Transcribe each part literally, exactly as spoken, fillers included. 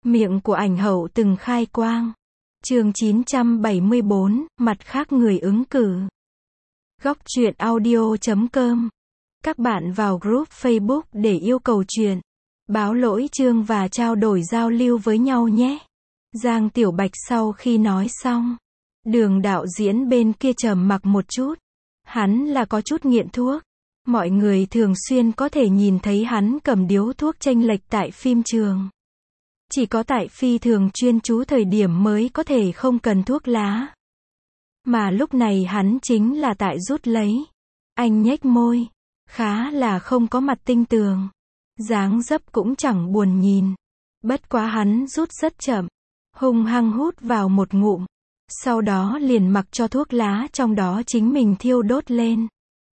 Miệng của ảnh hậu từng khai quang. Chương chín trăm bảy mươi bốn, mặt khác người ứng cử. Góc truyện audio chấm com. Các bạn vào group Facebook để yêu cầu truyện, báo lỗi chương và trao đổi giao lưu với nhau nhé. Giang Tiểu Bạch sau khi nói xong, Đường đạo diễn bên kia trầm mặc một chút. Hắn là có chút nghiện thuốc. Mọi người thường xuyên có thể nhìn thấy hắn cầm điếu thuốc chênh lệch tại phim trường. Chỉ có tại phi thường chuyên chú thời điểm mới có thể không cần thuốc lá. Mà lúc này hắn chính là tại rút lấy. Anh nhếch môi, khá là không có mặt tinh tường. Dáng dấp cũng chẳng buồn nhìn. Bất quá hắn rút rất chậm, hung hăng hút vào một ngụm. Sau đó liền mặc cho thuốc lá trong đó chính mình thiêu đốt lên.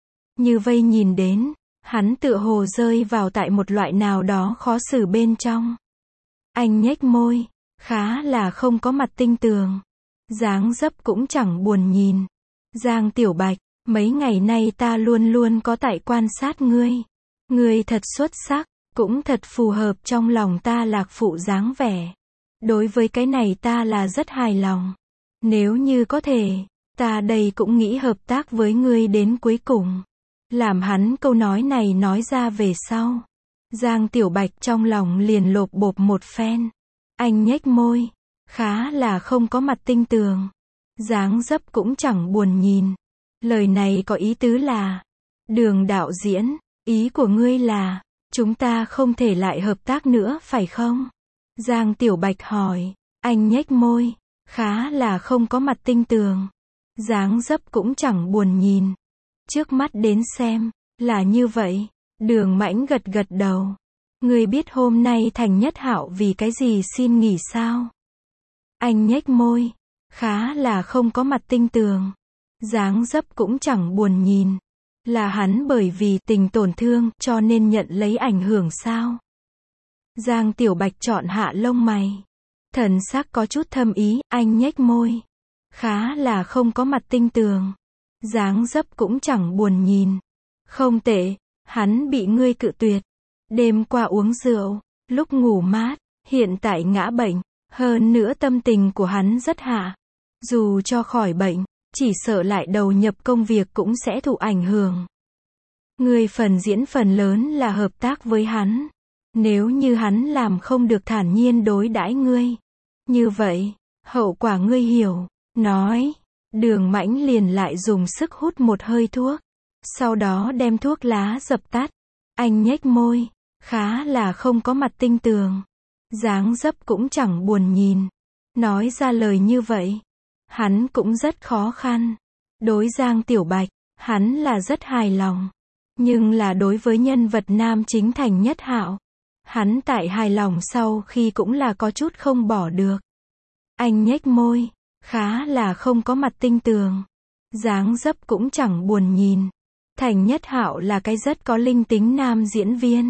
Như vây nhìn đến, hắn tựa hồ rơi vào tại một loại nào đó khó xử bên trong. Anh nhếch môi, khá là không có mặt tinh tường. Dáng dấp cũng chẳng buồn nhìn. Giang Tiểu Bạch, mấy ngày nay ta luôn luôn có tại quan sát ngươi. Ngươi thật xuất sắc, cũng thật phù hợp trong lòng ta lạc phụ dáng vẻ. Đối với cái này ta là rất hài lòng. Nếu như có thể, ta đây cũng nghĩ hợp tác với ngươi đến cuối cùng. Làm hắn câu nói này nói ra về sau. Giang Tiểu Bạch trong lòng liền lộp bộp một phen. Anh nhếch môi, khá là không có mặt tinh tường. Dáng dấp cũng chẳng buồn nhìn. Lời này có ý tứ là, Đường đạo diễn, ý của ngươi là, chúng ta không thể lại hợp tác nữa phải không? Giang Tiểu Bạch hỏi. Anh nhếch môi, khá là không có mặt tinh tường. Dáng dấp cũng chẳng buồn nhìn. Trước mắt đến xem, là như vậy. Đường Mãnh gật gật đầu. Ngươi biết hôm nay Thành Nhất Hạo vì cái gì xin nghỉ sao? Anh nhếch môi, khá là không có mặt tinh tường. Dáng dấp cũng chẳng buồn nhìn. Là hắn bởi vì tình tổn thương cho nên nhận lấy ảnh hưởng sao? Giang Tiểu Bạch chọn hạ lông mày. Thần sắc có chút thâm ý, anh nhếch môi. Khá là không có mặt tinh tường. Dáng dấp cũng chẳng buồn nhìn. Không tệ, hắn bị ngươi cự tuyệt. Đêm qua uống rượu, lúc ngủ mát, hiện tại ngã bệnh. Hơn nữa tâm tình của hắn rất hạ. Dù cho khỏi bệnh, chỉ sợ lại đầu nhập công việc cũng sẽ thụ ảnh hưởng. Ngươi phần diễn phần lớn là hợp tác với hắn. Nếu như hắn làm không được thản nhiên đối đãi ngươi, như vậy, hậu quả ngươi hiểu. Nói, Đường Mãnh liền lại dùng sức hút một hơi thuốc. Sau đó đem thuốc lá dập tắt. Anh nhếch môi, khá là không có mặt tinh tường. Dáng dấp cũng chẳng buồn nhìn. Nói ra lời như vậy, hắn cũng rất khó khăn. Đối Giang Tiểu Bạch, hắn là rất hài lòng. Nhưng là đối với nhân vật nam chính Thành Nhất Hạo, hắn tại hài lòng sau khi cũng là có chút không bỏ được. Anh nhếch môi, khá là không có mặt tinh tường. Dáng dấp cũng chẳng buồn nhìn. Thành Nhất Hạo là cái rất có linh tính nam diễn viên.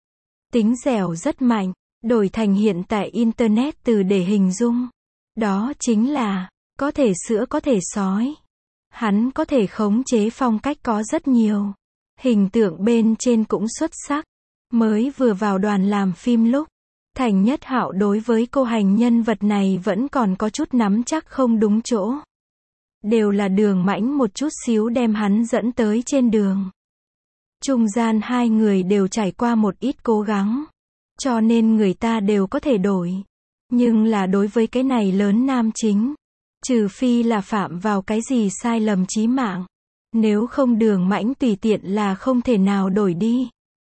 Tính dẻo rất mạnh, đổi thành hiện tại Internet từ để hình dung. Đó chính là, có thể sữa có thể sói. Hắn có thể khống chế phong cách có rất nhiều. Hình tượng bên trên cũng xuất sắc. Mới vừa vào đoàn làm phim lúc, Thành Nhất Hạo đối với cô hành nhân vật này vẫn còn có chút nắm chắc không đúng chỗ. Đều là Đường Mãnh một chút xíu đem hắn dẫn tới trên đường. Trung gian hai người đều trải qua một ít cố gắng. Cho nên người ta đều có thể đổi. Nhưng là đối với cái này lớn nam chính, trừ phi là phạm vào cái gì sai lầm chí mạng. Nếu không Đường Mãnh tùy tiện là không thể nào đổi đi.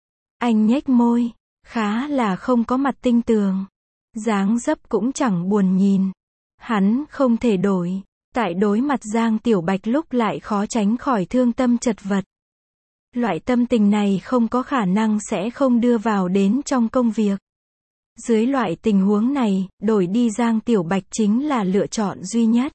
Anh nhếch môi, khá là không có mặt tinh tường. Dáng dấp cũng chẳng buồn nhìn. Hắn không thể đổi. Tại đối mặt Giang Tiểu Bạch lúc lại khó tránh khỏi thương tâm chật vật. Loại tâm tình này không có khả năng sẽ không đưa vào đến trong công việc. Dưới loại tình huống này, đổi đi Giang Tiểu Bạch chính là lựa chọn duy nhất.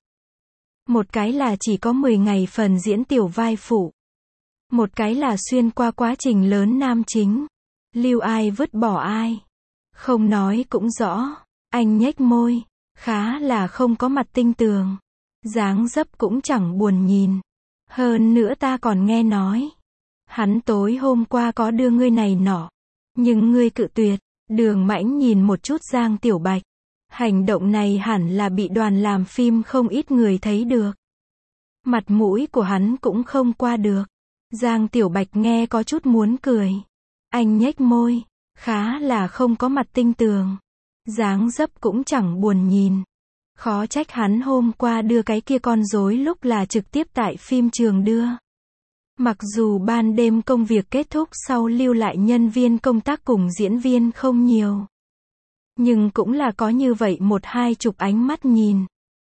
Một cái là chỉ có mười ngày phần diễn tiểu vai phụ. Một cái là xuyên qua quá trình lớn nam chính. Lưu ai vứt bỏ ai. Không nói cũng rõ. Anh nhếch môi, khá là không có mặt tinh tường. Dáng dấp cũng chẳng buồn nhìn. Hơn nữa ta còn nghe nói, hắn tối hôm qua có đưa ngươi này nọ. Nhưng ngươi cự tuyệt. Đường Mãnh nhìn một chút Giang Tiểu Bạch. Hành động này hẳn là bị đoàn làm phim không ít người thấy được. Mặt mũi của hắn cũng không qua được. Giang Tiểu Bạch nghe có chút muốn cười. Anh nhếch môi, khá là không có mặt tinh tường. Dáng dấp cũng chẳng buồn nhìn. Khó trách hắn hôm qua đưa cái kia con rối lúc là trực tiếp tại phim trường đưa. Mặc dù ban đêm công việc kết thúc sau lưu lại nhân viên công tác cùng diễn viên không nhiều. Nhưng cũng là có như vậy một hai chục ánh mắt nhìn.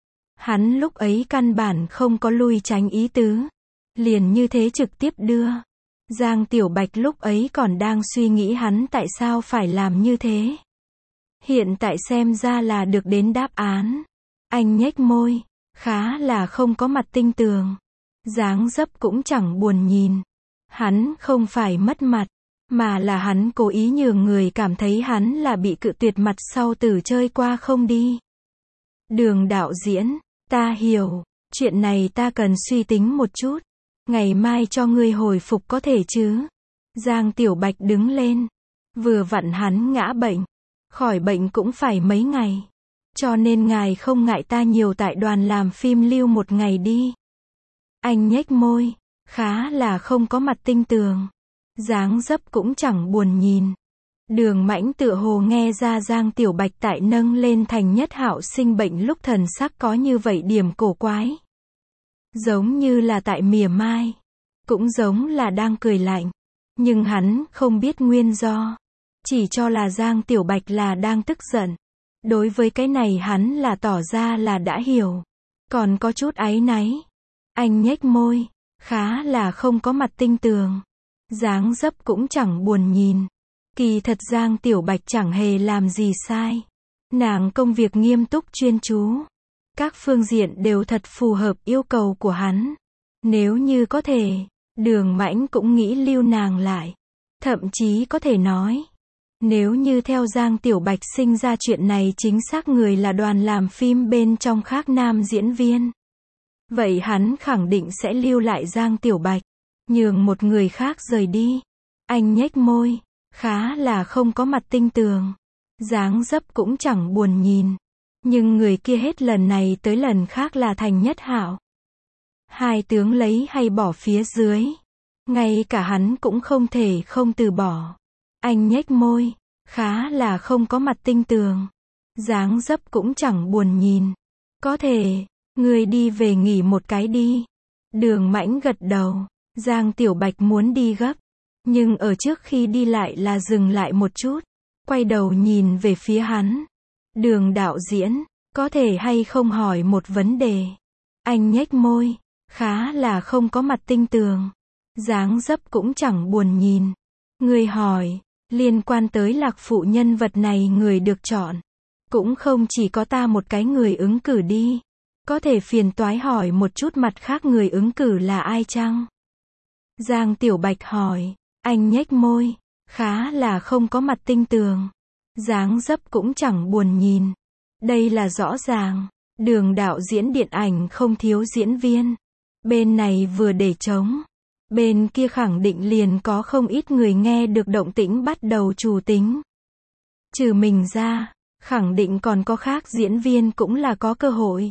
Hắn lúc ấy căn bản không có lui tránh ý tứ. Liền như thế trực tiếp đưa. Giang Tiểu Bạch lúc ấy còn đang suy nghĩ hắn tại sao phải làm như thế. Hiện tại xem ra là được đến đáp án. Anh nhếch môi, khá là không có mặt tinh tường. Dáng dấp cũng chẳng buồn nhìn. Hắn không phải mất mặt, mà là hắn cố ý nhường người cảm thấy hắn là bị cự tuyệt mặt sau từ chơi qua không đi. Đường đạo diễn, ta hiểu, chuyện này ta cần suy tính một chút. Ngày mai cho ngươi hồi phục có thể chứ? Giang Tiểu Bạch đứng lên. Vừa vặn hắn ngã bệnh. Khỏi bệnh cũng phải mấy ngày. Cho nên ngài không ngại ta nhiều tại đoàn làm phim lưu một ngày đi. Anh nhếch môi, khá là không có mặt tinh tường. Dáng dấp cũng chẳng buồn nhìn. Đường Mãnh tựa hồ nghe ra Giang Tiểu Bạch tại nâng lên Thành Nhất Hạo sinh bệnh lúc thần sắc có như vậy điểm cổ quái. Giống như là tại mỉa mai. Cũng giống là đang cười lạnh. Nhưng hắn không biết nguyên do. Chỉ cho là Giang Tiểu Bạch là đang tức giận. Đối với cái này hắn là tỏ ra là đã hiểu. Còn có chút áy náy. Anh nhếch môi. Khá là không có mặt tinh tường. Dáng dấp cũng chẳng buồn nhìn. Kỳ thật Giang Tiểu Bạch chẳng hề làm gì sai. Nàng công việc nghiêm túc chuyên chú. Các phương diện đều thật phù hợp yêu cầu của hắn. Nếu như có thể, Đường Mãnh cũng nghĩ lưu nàng lại. Thậm chí có thể nói, nếu như theo Giang Tiểu Bạch sinh ra chuyện này chính xác người là đoàn làm phim bên trong khác nam diễn viên. Vậy hắn khẳng định sẽ lưu lại Giang Tiểu Bạch, nhường một người khác rời đi. Anh nhếch môi, khá là không có mặt tinh tường. Dáng dấp cũng chẳng buồn nhìn. Nhưng người kia hết lần này tới lần khác là Thành Nhất Hạo. Hai tướng lấy hay bỏ phía dưới. Ngay cả hắn cũng không thể không từ bỏ. Anh nhếch môi, khá là không có mặt tinh tường. Dáng dấp cũng chẳng buồn nhìn. Có thể, người đi về nghỉ một cái đi. Đường Mãnh gật đầu. Giang Tiểu Bạch muốn đi gấp. Nhưng ở trước khi đi lại là dừng lại một chút. Quay đầu nhìn về phía hắn. Đường đạo diễn, có thể hay không hỏi một vấn đề. Anh nhếch môi, khá là không có mặt tinh tường. Dáng dấp cũng chẳng buồn nhìn. Người hỏi, liên quan tới Lạc Phụ nhân vật này người được chọn. Cũng không chỉ có ta một cái người ứng cử đi. Có thể phiền toái hỏi một chút mặt khác người ứng cử là ai chăng? Giang Tiểu Bạch hỏi, anh nhếch môi, khá là không có mặt tinh tường. Dáng dấp cũng chẳng buồn nhìn. Đây là rõ ràng. Đường đạo diễn điện ảnh không thiếu diễn viên. Bên này vừa để trống. Bên kia khẳng định liền có không ít người nghe được động tĩnh bắt đầu trù tính. Trừ mình ra, khẳng định còn có khác diễn viên cũng là có cơ hội.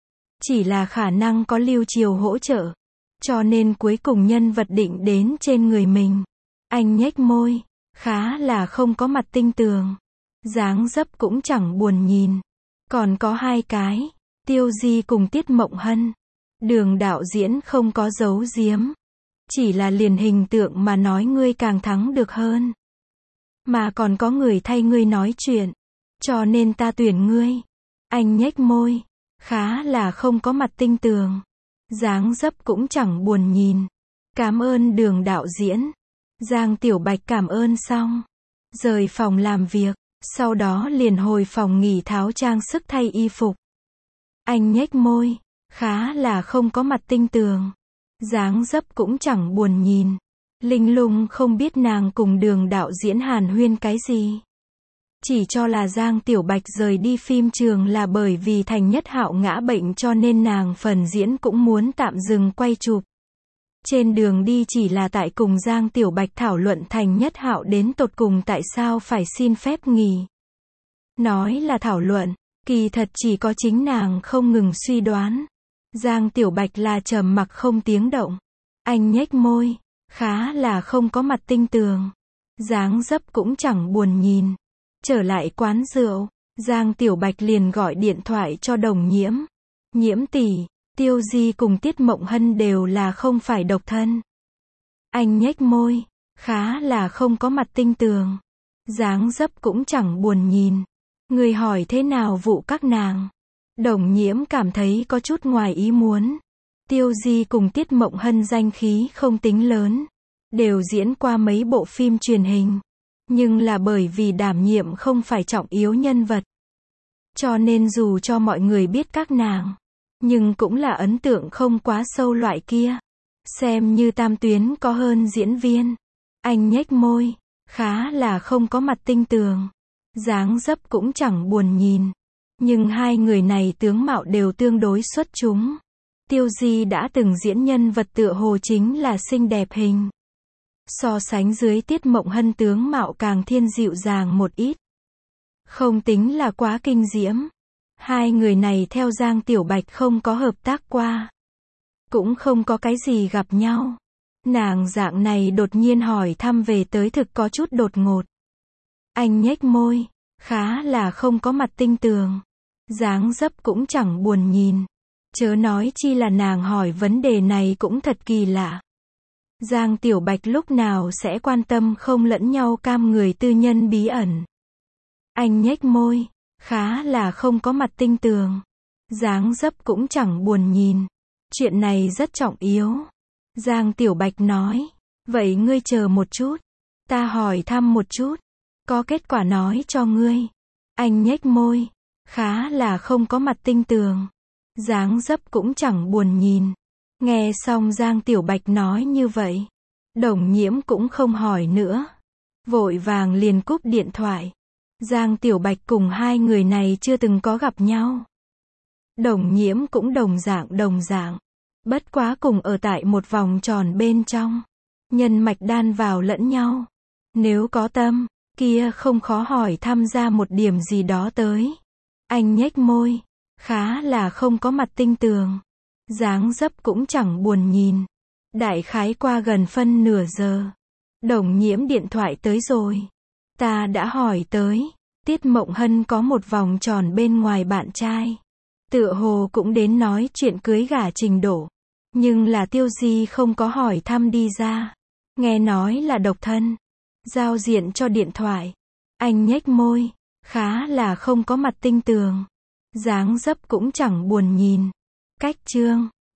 Chỉ là khả năng có Lưu Triều hỗ trợ. Cho nên cuối cùng nhân vật định đến trên người mình. Anh nhếch môi, khá là không có mặt tinh tường. Dáng dấp cũng chẳng buồn nhìn. Còn có hai cái, Tiêu Di cùng Tiết Mộng Hân. Đường đạo diễn không có giấu giếm. Chỉ là liền hình tượng mà nói ngươi càng thắng được hơn. Mà còn có người thay ngươi nói chuyện. Cho nên ta tuyển ngươi. Anh nhếch môi, khá là không có mặt tinh tường. Dáng dấp cũng chẳng buồn nhìn. Cảm ơn đường đạo diễn. Giang Tiểu Bạch cảm ơn xong. Rời phòng làm việc. Sau đó liền hồi phòng nghỉ tháo trang sức thay y phục. Anh nhếch môi, khá là không có mặt tinh tường. Dáng dấp cũng chẳng buồn nhìn. Linh lung không biết nàng cùng đường đạo diễn hàn huyên cái gì. Chỉ cho là Giang Tiểu Bạch rời đi phim trường là bởi vì Thành Nhất Hạo ngã bệnh cho nên nàng phần diễn cũng muốn tạm dừng quay chụp. Trên đường đi chỉ là tại cùng Giang Tiểu Bạch thảo luận Thành Nhất Hạo đến tột cùng tại sao phải xin phép nghỉ. Nói là thảo luận, Kỳ thật chỉ có chính nàng không ngừng suy đoán. Giang Tiểu Bạch là trầm mặc không tiếng động. Anh nhếch môi, khá là không có mặt tinh tường. Dáng dấp cũng chẳng buồn nhìn. Trở lại quán rượu, Giang Tiểu Bạch liền gọi điện thoại cho Đồng Nhiễm. Nhiễm tỷ, Tiêu Di cùng Tiết Mộng Hân đều là không phải độc thân. Anh nhếch môi, khá là không có mặt tinh tường. Dáng dấp cũng chẳng buồn nhìn. Người hỏi thế nào vụ các nàng? Đồng Nhiễm cảm thấy có chút ngoài ý muốn. Tiêu Di cùng Tiết Mộng Hân danh khí không tính lớn. Đều diễn qua mấy bộ phim truyền hình. Nhưng là bởi vì đảm nhiệm không phải trọng yếu nhân vật. Cho nên dù cho mọi người biết các nàng, nhưng cũng là ấn tượng không quá sâu loại kia. Xem như tam tuyến có hơn diễn viên. Anh nhếch môi, khá là không có mặt tinh tường. Dáng dấp cũng chẳng buồn nhìn. Nhưng hai người này tướng mạo đều tương đối xuất chúng. Tiêu Di đã từng diễn nhân vật tựa hồ chính là xinh đẹp hình. So sánh dưới Tiết Mộng Hân tướng mạo càng thiên dịu dàng một ít. Không tính là quá kinh diễm. Hai người này theo Giang Tiểu Bạch không có hợp tác qua. Cũng không có cái gì gặp nhau. Nàng dạng này đột nhiên hỏi thăm về tới thực có chút đột ngột. Anh nhếch môi, khá là không có mặt tinh tường. Dáng dấp cũng chẳng buồn nhìn. Chớ nói chi là nàng hỏi vấn đề này cũng thật kỳ lạ. Giang Tiểu Bạch lúc nào sẽ quan tâm không lẫn nhau cam người tư nhân bí ẩn. Anh nhếch môi, khá là không có mặt tinh tường. Dáng dấp cũng chẳng buồn nhìn. Chuyện này rất trọng yếu. Giang Tiểu Bạch nói. Vậy ngươi chờ một chút. Ta hỏi thăm một chút. Có kết quả nói cho ngươi. Anh nhếch môi, khá là không có mặt tinh tường. Dáng dấp cũng chẳng buồn nhìn. Nghe xong Giang Tiểu Bạch nói như vậy. Đồng Nhiễm cũng không hỏi nữa. Vội vàng liền cúp điện thoại. Giang Tiểu Bạch cùng hai người này chưa từng có gặp nhau. Đồng Nhiễm cũng đồng dạng đồng dạng. Bất quá cùng ở tại một vòng tròn bên trong. Nhân mạch đan vào lẫn nhau. Nếu có tâm, kia không khó hỏi thăm ra một điểm gì đó tới. Anh nhếch môi, khá là không có mặt tinh tường. Dáng dấp cũng chẳng buồn nhìn. Đại khái qua gần phân nửa giờ. Đồng Nhiễm điện thoại tới rồi. Ta đã hỏi tới. Tiết Mộng Hân có một vòng tròn bên ngoài bạn trai. Tựa hồ cũng đến nói chuyện cưới gả trình độ. Nhưng là Tiêu Di không có hỏi thăm đi ra. Nghe nói là độc thân. Giao diện cho điện thoại. Anh nhếch môi, khá là không có mặt tinh tường. Dáng dấp cũng chẳng buồn nhìn. Cách chương